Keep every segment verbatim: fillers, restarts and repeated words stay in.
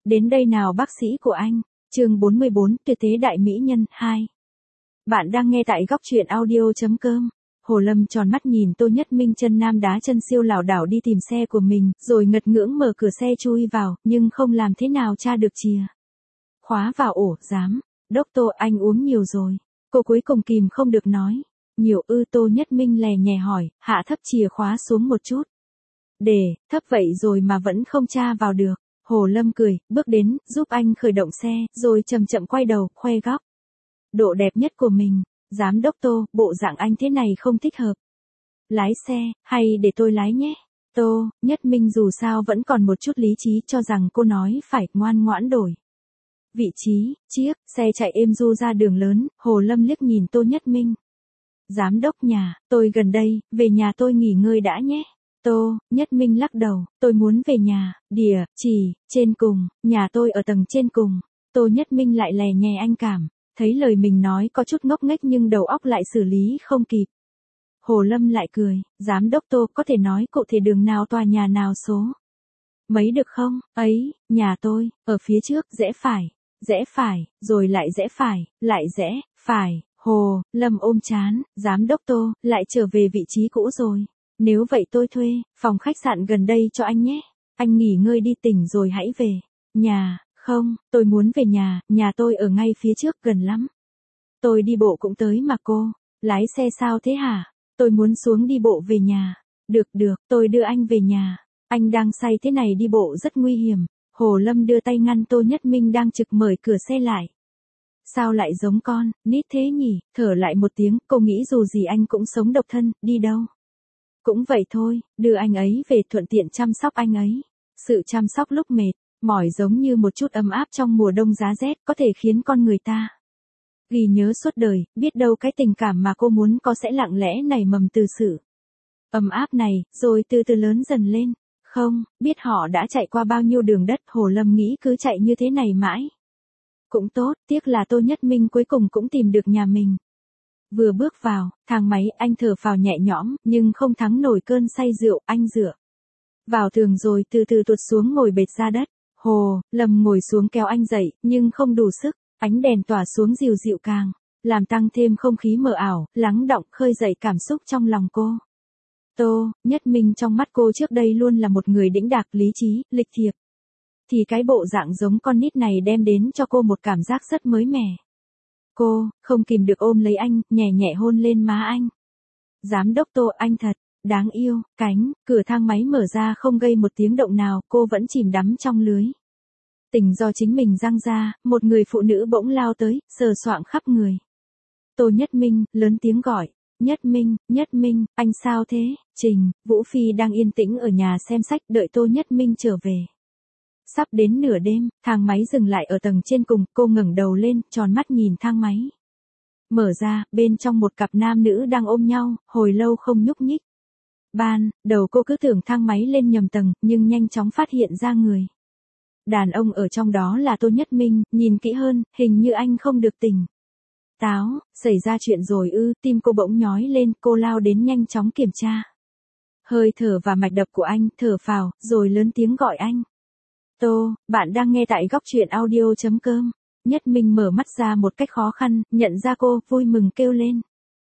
Đến đây nào bác sĩ của anh. Chương bốn mươi bốn, tuyệt thế đại mỹ nhân hai. Bạn đang nghe tại góc truyện audio.com. Hồ Lâm tròn mắt nhìn Tô Nhất Minh chân nam đá chân siêu lảo đảo đi tìm xe của mình, rồi ngật ngưỡng mở cửa xe chui vào, nhưng không làm thế nào tra được chìa khóa vào ổ. Dám, đốc Tô, anh uống nhiều rồi. Cô cuối cùng kìm không được nói. Nhiều ư? Tô Nhất Minh lè nhè hỏi, hạ thấp chìa khóa xuống một chút. Để, thấp vậy rồi mà vẫn không tra vào được. Hồ Lâm cười, bước đến, giúp anh khởi động xe, rồi chậm chậm quay đầu, khoe góc độ đẹp nhất của mình. Giám đốc Tô, bộ dạng anh thế này không thích hợp. Lái xe, hay để tôi lái nhé? Tô Nhất Minh dù sao vẫn còn một chút lý trí, cho rằng cô nói phải, ngoan ngoãn đổi vị trí. Chiếc xe chạy êm du ra đường lớn, Hồ Lâm liếc nhìn Tô Nhất Minh. Giám đốc nhà, tôi gần đây, về nhà tôi nghỉ ngơi đã nhé. Tô Nhất Minh lắc đầu, tôi muốn về nhà, địa chỉ, trên cùng, nhà tôi ở tầng trên cùng. Tô Nhất Minh lại lè nhè anh cảm, thấy lời mình nói có chút ngốc nghếch nhưng đầu óc lại xử lý không kịp. Hồ Lâm lại cười, giám đốc Tô, có thể nói cụ thể đường nào, tòa nhà nào, số mấy được không? Ấy, nhà tôi, ở phía trước, rẽ phải, rẽ phải, rồi lại rẽ phải, lại rẽ phải. Hồ Lâm ôm chán, giám đốc Tô, lại trở về vị trí cũ rồi. Nếu vậy tôi thuê phòng khách sạn gần đây cho anh nhé. Anh nghỉ ngơi đi, tỉnh rồi hãy về nhà. Không, tôi muốn về nhà, nhà tôi ở ngay phía trước, gần lắm. Tôi đi bộ cũng tới mà cô. Lái xe sao thế hả? Tôi muốn xuống đi bộ về nhà. Được được, tôi đưa anh về nhà. Anh đang say thế này đi bộ rất nguy hiểm. Hồ Lâm đưa tay ngăn Tô Nhất Minh đang trực mở cửa xe lại. Sao lại giống con nít thế nhỉ? Thở lại một tiếng, cô nghĩ dù gì anh cũng sống độc thân, đi đâu cũng vậy thôi, đưa anh ấy về, thuận tiện chăm sóc anh ấy. Sự chăm sóc lúc mệt mỏi giống như một chút ấm áp trong mùa đông giá rét, có thể khiến con người ta ghi nhớ suốt đời. Biết đâu cái tình cảm mà cô muốn có sẽ lặng lẽ nảy mầm từ sự ấm áp này, rồi từ từ lớn dần lên. Không biết họ đã chạy qua bao nhiêu đường đất, Hồ Lâm nghĩ cứ chạy như thế này mãi cũng tốt, tiếc là Tô Nhất Minh cuối cùng cũng tìm được nhà mình. Vừa bước vào thang máy, anh thở phào nhẹ nhõm, nhưng không thắng nổi cơn say rượu. Anh dựa vào tường rồi từ từ tuột xuống ngồi bệt ra đất. Hồ Lâm ngồi xuống kéo anh dậy, nhưng không đủ sức. Ánh đèn tỏa xuống dịu dịu càng làm tăng thêm không khí mờ ảo, lắng đọng, khơi dậy cảm xúc trong lòng cô. Tô Nhất Minh trong mắt cô trước đây luôn là một người đĩnh đạc, lý trí, lịch thiệp. Thì cái bộ dạng giống con nít này đem đến cho cô một cảm giác rất mới mẻ. Cô không kìm được ôm lấy anh, nhẹ nhẹ hôn lên má anh. Giám đốc Tô, anh thật đáng yêu. Cánh cửa thang máy mở ra không gây một tiếng động nào, cô vẫn chìm đắm trong lưới tình do chính mình giăng ra. Một người phụ nữ bỗng lao tới, sờ soạng khắp người Tô Nhất Minh, lớn tiếng gọi. Nhất Minh, Nhất Minh, anh sao thế? Trình Vũ Phi đang yên tĩnh ở nhà xem sách, đợi Tô Nhất Minh trở về. Sắp đến nửa đêm, thang máy dừng lại ở tầng trên cùng, cô ngẩng đầu lên, tròn mắt nhìn thang máy. Mở ra, bên trong một cặp nam nữ đang ôm nhau, hồi lâu không nhúc nhích. Ban đầu cô cứ tưởng thang máy lên nhầm tầng, nhưng nhanh chóng phát hiện ra người đàn ông ở trong đó là Tô Nhất Minh. Nhìn kỹ hơn, hình như anh không được tỉnh táo. Xảy ra chuyện rồi ư? Tim cô bỗng nhói lên, cô lao đến nhanh chóng kiểm tra hơi thở và mạch đập của anh, thở phào, rồi lớn tiếng gọi anh. Tô, bạn đang nghe tại góc truyện audio.com. Nhất Minh mở mắt ra một cách khó khăn, nhận ra cô, vui mừng kêu lên.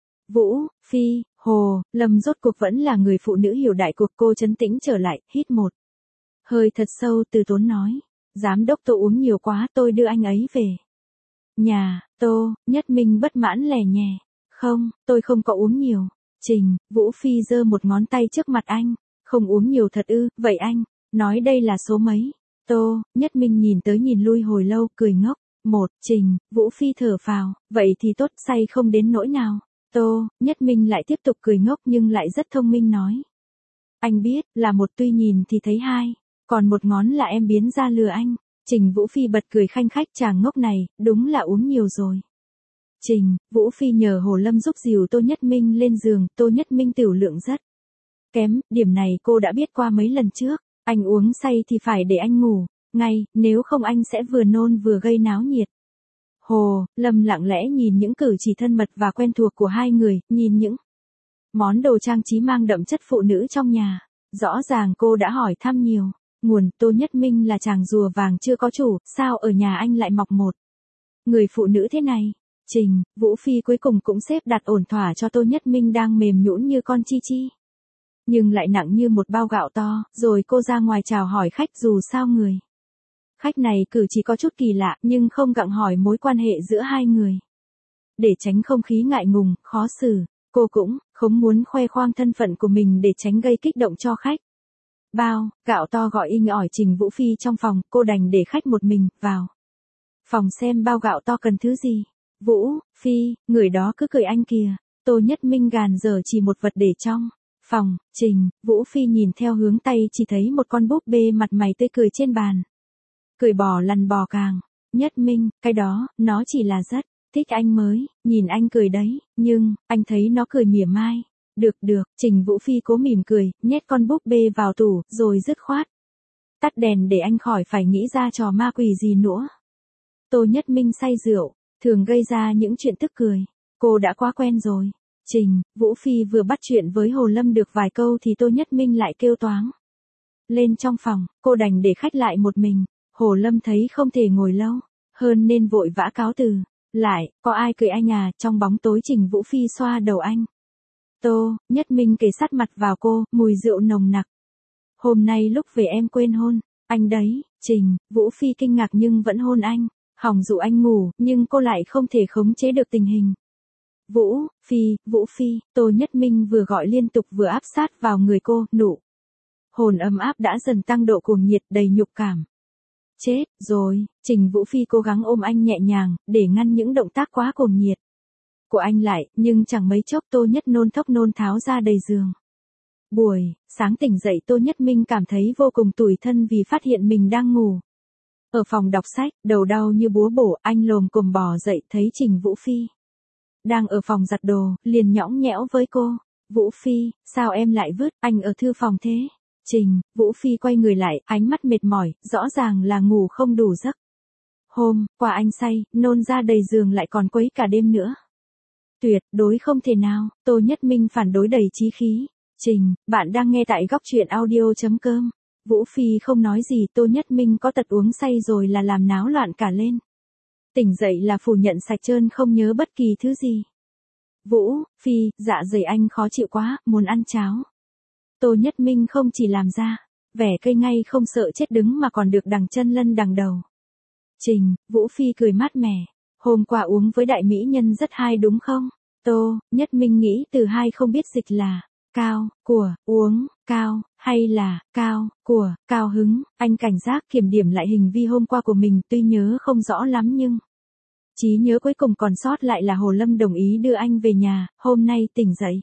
Vũ Phi. Hồ Lâm rốt cuộc vẫn là người phụ nữ hiểu đại cuộc. Cô trấn tĩnh trở lại, hít một hơi thật sâu, từ tốn nói. Giám đốc Tô uống nhiều quá, tôi đưa anh ấy về nhà. Tô Nhất Minh bất mãn lè nhè. Không, tôi không có uống nhiều. Trình Vũ Phi giơ một ngón tay trước mặt anh. Không uống nhiều thật ư? Vậy anh nói đây là số mấy? Tô Nhất Minh nhìn tới nhìn lui hồi lâu, cười ngốc. Một. Trình Vũ Phi thở phào. Vậy thì tốt, say không đến nỗi nào. Tô Nhất Minh lại tiếp tục cười ngốc nhưng lại rất thông minh nói. Anh biết, là một, tuy nhìn thì thấy hai. Còn một ngón là em biến ra lừa anh. Trình Vũ Phi bật cười khanh khách, chàng ngốc này, đúng là uống nhiều rồi. Trình Vũ Phi nhờ Hồ Lâm giúp dìu Tô Nhất Minh lên giường. Tô Nhất Minh tiểu lượng rất kém, điểm này cô đã biết qua mấy lần trước. Anh uống say thì phải để anh ngủ ngay, nếu không anh sẽ vừa nôn vừa gây náo nhiệt. Hồ Lâm lặng lẽ nhìn những cử chỉ thân mật và quen thuộc của hai người, nhìn những món đồ trang trí mang đậm chất phụ nữ trong nhà. Rõ ràng cô đã hỏi thăm nhiều Nguồn: Tô Nhất Minh là chàng rùa vàng chưa có chủ, sao ở nhà anh lại mọc một người phụ nữ thế này? Trình, Vũ Phi cuối cùng cũng xếp đặt ổn thỏa cho Tô Nhất Minh đang mềm nhũn như con chi chi, nhưng lại nặng như một bao gạo to, rồi cô ra ngoài chào hỏi khách. Dù sao người khách này cử chỉ có chút kỳ lạ, nhưng không gặng hỏi mối quan hệ giữa hai người. Để tránh không khí ngại ngùng, khó xử, cô cũng không muốn khoe khoang thân phận của mình để tránh gây kích động cho khách. Bao, gạo to gọi inh ỏi Trình Vũ Phi trong phòng, cô đành để khách một mình vào phòng xem bao gạo to cần thứ gì. Vũ Phi, người đó cứ cười anh kìa. Tô Nhất Minh gàn giờ chỉ một vật để trong phòng. Trình Vũ Phi nhìn theo hướng tay chỉ thấy một con búp bê mặt mày tươi cười trên bàn. Cười bò lăn bò càng. Nhất Minh, cái đó, nó chỉ là rất thích anh mới, nhìn anh cười đấy, nhưng, anh thấy nó cười mỉa mai. Được được, Trình Vũ Phi cố mỉm cười, nhét con búp bê vào tủ, rồi dứt khoát tắt đèn để anh khỏi phải nghĩ ra trò ma quỷ gì nữa. Tô Nhất Minh say rượu, thường gây ra những chuyện tức cười. Cô đã quá quen rồi. Trình Vũ Phi vừa bắt chuyện với Hồ Lâm được vài câu thì Tô Nhất Minh lại kêu toáng lên trong phòng, cô đành để khách lại một mình. Hồ Lâm thấy không thể ngồi lâu hơn nên vội vã cáo từ. Lại, có ai cười anh à? Trong bóng tối Trình Vũ Phi xoa đầu anh. Tô Nhất Minh kề sát mặt vào cô, mùi rượu nồng nặc. Hôm nay lúc về em quên hôn anh đấy. Trình Vũ Phi kinh ngạc nhưng vẫn hôn anh, hòng dụ anh ngủ, nhưng cô lại không thể khống chế được tình hình. Vũ Phi, Vũ Phi, Tô Nhất Minh vừa gọi liên tục vừa áp sát vào người cô, nụ hôn ấm áp đã dần tăng độ cuồng nhiệt đầy nhục cảm. Chết rồi, Trình Vũ Phi cố gắng ôm anh nhẹ nhàng, để ngăn những động tác quá cuồng nhiệt của anh lại, nhưng chẳng mấy chốc Tô Nhất nôn thốc nôn tháo ra đầy giường. Buổi sáng tỉnh dậy Tô Nhất Minh cảm thấy vô cùng tủi thân vì phát hiện mình đang ngủ ở phòng đọc sách, đầu đau như búa bổ. Anh lồm cồm bò dậy thấy Trình Vũ Phi đang ở phòng giặt đồ, liền nhõng nhẽo với cô. Vũ Phi, sao em lại vứt anh ở thư phòng thế? Trình Vũ Phi quay người lại, ánh mắt mệt mỏi, rõ ràng là ngủ không đủ giấc. Hôm qua anh say, nôn ra đầy giường lại còn quấy cả đêm nữa. Tuyệt đối không thể nào. Tô Nhất Minh phản đối đầy chí khí. Trình, bạn đang nghe tại góc truyện audio chấm com. Vũ Phi không nói gì. Tô Nhất Minh có tật uống say rồi là làm náo loạn cả lên. Tỉnh dậy là phủ nhận sạch trơn, không nhớ bất kỳ thứ gì. Vũ Phi, dạ dày anh khó chịu quá, muốn ăn cháo. Tô Nhất Minh không chỉ làm ra vẻ cây ngay không sợ chết đứng mà còn được đằng chân lân đằng đầu. Trình Vũ Phi cười mát mẻ. Hôm qua uống với đại mỹ nhân rất hay đúng không? Tô Nhất Minh nghĩ từ hai không biết dịch là cao, của, uống, cao, hay là cao, của, cao hứng. Anh cảnh giác kiểm điểm lại hình vi hôm qua của mình, tuy nhớ không rõ lắm nhưng trí nhớ cuối cùng còn sót lại là Hồ Lâm đồng ý đưa anh về nhà. Hôm nay tỉnh dậy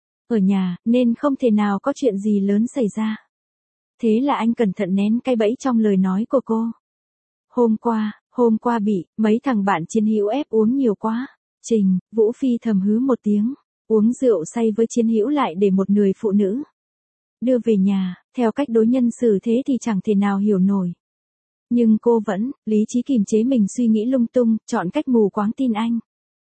ở nhà, nên không thể nào có chuyện gì lớn xảy ra. Thế là anh cẩn thận nén cái bẫy trong lời nói của cô. Hôm qua, hôm qua bị mấy thằng bạn chiến hữu ép uống nhiều quá. Trình Vũ Phi thầm hứ một tiếng. Uống rượu say với chiến hữu lại để một người phụ nữ đưa về nhà, theo cách đối nhân xử thế thì chẳng thể nào hiểu nổi. Nhưng cô vẫn lý trí kìm chế mình suy nghĩ lung tung, chọn cách mù quáng tin anh.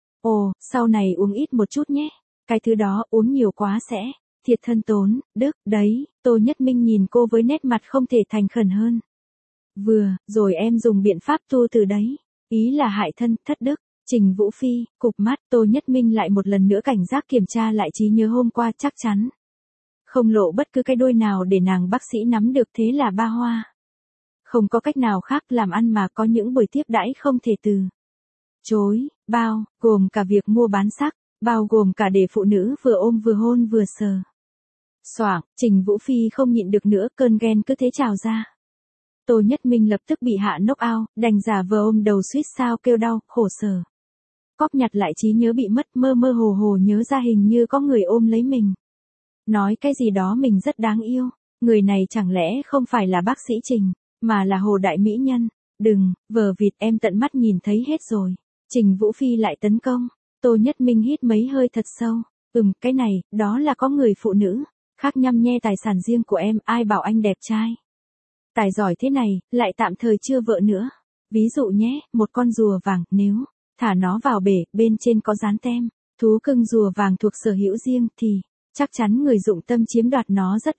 Ồ, sau này uống ít một chút nhé. Cái thứ đó uống nhiều quá sẽ thiệt thân tốn đức đấy. Tô Nhất Minh nhìn cô với nét mặt không thể thành khẩn hơn. Vừa rồi em dùng biện pháp tu từ đấy, ý là hại thân thất đức. Trình Vũ Phi cụp mắt. Tô Nhất Minh lại một lần nữa cảnh giác kiểm tra lại trí nhớ hôm qua, chắc chắn không lộ bất cứ cái đuôi nào để nàng bác sĩ nắm được. Thế là ba hoa không có cách nào khác làm ăn mà có những buổi tiếp đãi không thể từ chối, bao gồm cả việc mua bán sắc, bao gồm cả để phụ nữ vừa ôm vừa hôn vừa sờ soạng. Trình Vũ Phi không nhịn được nữa, cơn ghen cứ thế trào ra. Tô Nhất Minh lập tức bị hạ knock out, đành giả vờ ôm đầu suýt sao kêu đau, khổ sở. Cóp nhặt lại trí nhớ bị mất, mơ mơ hồ hồ nhớ ra hình như có người ôm lấy mình. Nói cái gì đó mình rất đáng yêu. Người này chẳng lẽ không phải là bác sĩ Trình, mà là Hồ Đại Mỹ Nhân. Đừng, vờ vịt, em tận mắt nhìn thấy hết rồi. Trình Vũ Phi lại tấn công. Tô Nhất Minh hít mấy hơi thật sâu. Ừm, cái này, đó là có người phụ nữ khác nhăm nhe tài sản riêng của em, ai bảo anh đẹp trai tài giỏi thế này, lại tạm thời chưa vợ nữa. Ví dụ nhé, một con rùa vàng, nếu thả nó vào bể, bên trên có dán tem thú cưng rùa vàng thuộc sở hữu riêng thì chắc chắn người dụng tâm chiếm đoạt nó rất ít.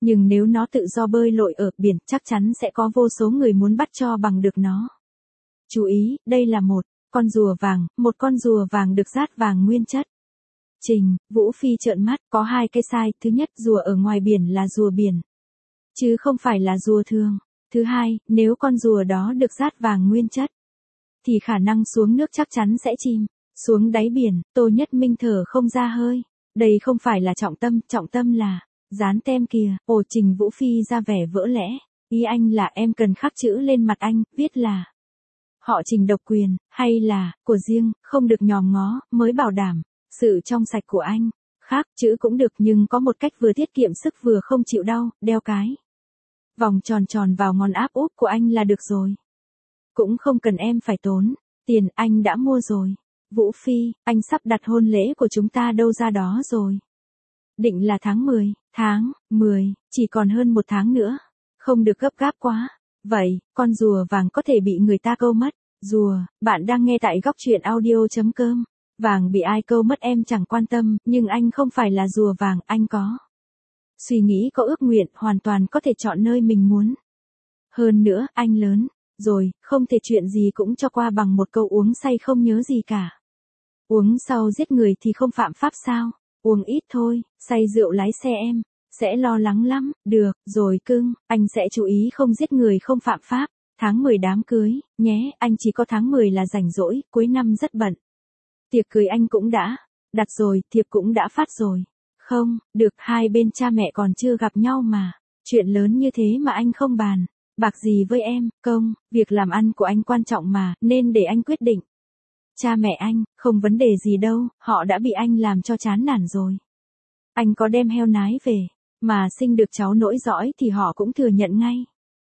Nhưng nếu nó tự do bơi lội ở biển, chắc chắn sẽ có vô số người muốn bắt cho bằng được nó. Chú ý, đây là một con rùa vàng, một con rùa vàng được dát vàng nguyên chất. Trình, Vũ Phi trợn mắt, có hai cái sai, thứ nhất, rùa ở ngoài biển là rùa biển, chứ không phải là rùa thường. Thứ hai, nếu con rùa đó được dát vàng nguyên chất, thì khả năng xuống nước chắc chắn sẽ chìm xuống đáy biển. Tô Nhất Minh thở không ra hơi. Đây không phải là trọng tâm, trọng tâm là dán tem kìa. Ồ, Trình Vũ Phi ra vẻ vỡ lẽ. Ý anh là em cần khắc chữ lên mặt anh, viết là họ Trình độc quyền, hay là của riêng, không được nhòm ngó, mới bảo đảm sự trong sạch của anh. Khác chữ cũng được, nhưng có một cách vừa tiết kiệm sức vừa không chịu đau, đeo cái vòng tròn tròn vào ngón áp út của anh là được rồi. Cũng không cần em phải tốn tiền, anh đã mua rồi. Vũ Phi, anh sắp đặt hôn lễ của chúng ta đâu ra đó rồi? Định là tháng mười, tháng mười, chỉ còn hơn một tháng nữa. Không được gấp gáp quá. Vậy, con rùa vàng có thể bị người ta câu mất. Rùa, bạn đang nghe tại góc truyện audio.com. Vàng bị ai câu mất em chẳng quan tâm, nhưng anh không phải là rùa vàng, anh có suy nghĩ, có ước nguyện, hoàn toàn có thể chọn nơi mình muốn. Hơn nữa, anh lớn rồi, không thể chuyện gì cũng cho qua bằng một câu uống say không nhớ gì cả. Uống sau giết người thì không phạm pháp sao? Uống ít thôi, say rượu lái xe em sẽ lo lắng lắm. Được rồi cưng, anh sẽ chú ý không giết người không phạm pháp. Tháng mười đám cưới, nhé, anh chỉ có tháng mười là rảnh rỗi, cuối năm rất bận. Tiệc cưới anh cũng đã đặt rồi, thiệp cũng đã phát rồi. Không, được, hai bên cha mẹ còn chưa gặp nhau mà. Chuyện lớn như thế mà anh không bàn bạc gì với em. Công, việc làm ăn của anh quan trọng mà, nên để anh quyết định. Cha mẹ anh, không vấn đề gì đâu, họ đã bị anh làm cho chán nản rồi. Anh có đem heo nái về, mà sinh được cháu nối dõi thì họ cũng thừa nhận ngay.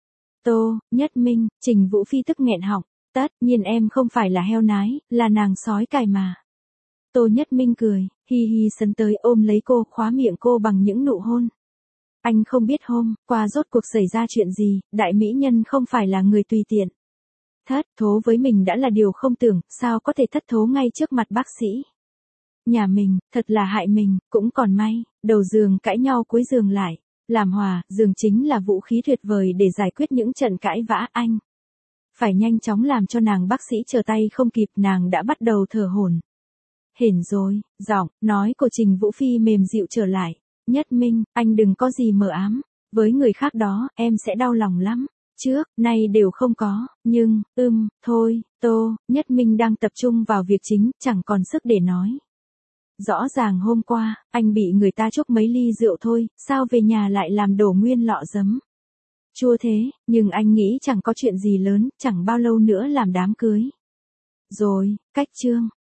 Tô Nhất Minh, Trình Vũ Phi tức nghẹn họng, tất nhiên em không phải là heo nái, là nàng sói cài mà. Tô Nhất Minh cười, hi hi sấn tới ôm lấy cô, khóa miệng cô bằng những nụ hôn. Anh không biết hôm qua rốt cuộc xảy ra chuyện gì, đại mỹ nhân không phải là người tùy tiện. Thất thố với mình đã là điều không tưởng, sao có thể thất thố ngay trước mặt bác sĩ nhà mình, thật là hại mình. Cũng còn may, đầu giường cãi nhau cuối giường lại làm hòa. Giường chính là vũ khí tuyệt vời để giải quyết những trận cãi vã. Anh phải nhanh chóng làm cho nàng bác sĩ chờ tay không kịp, nàng đã bắt đầu thở hổn hển rồi. Giọng nói của Trình Vũ Phi mềm dịu trở lại. Nhất Minh, anh đừng có gì mờ ám, với người khác đó, em sẽ đau lòng lắm. Trước, nay đều không có, nhưng, ưm, thôi, Tô Nhất Minh đang tập trung vào việc chính, chẳng còn sức để nói. Rõ ràng hôm qua, anh bị người ta chúc mấy ly rượu thôi, sao về nhà lại làm đổ nguyên lọ giấm chua thế, nhưng anh nghĩ chẳng có chuyện gì lớn, chẳng bao lâu nữa làm đám cưới rồi. Cách chương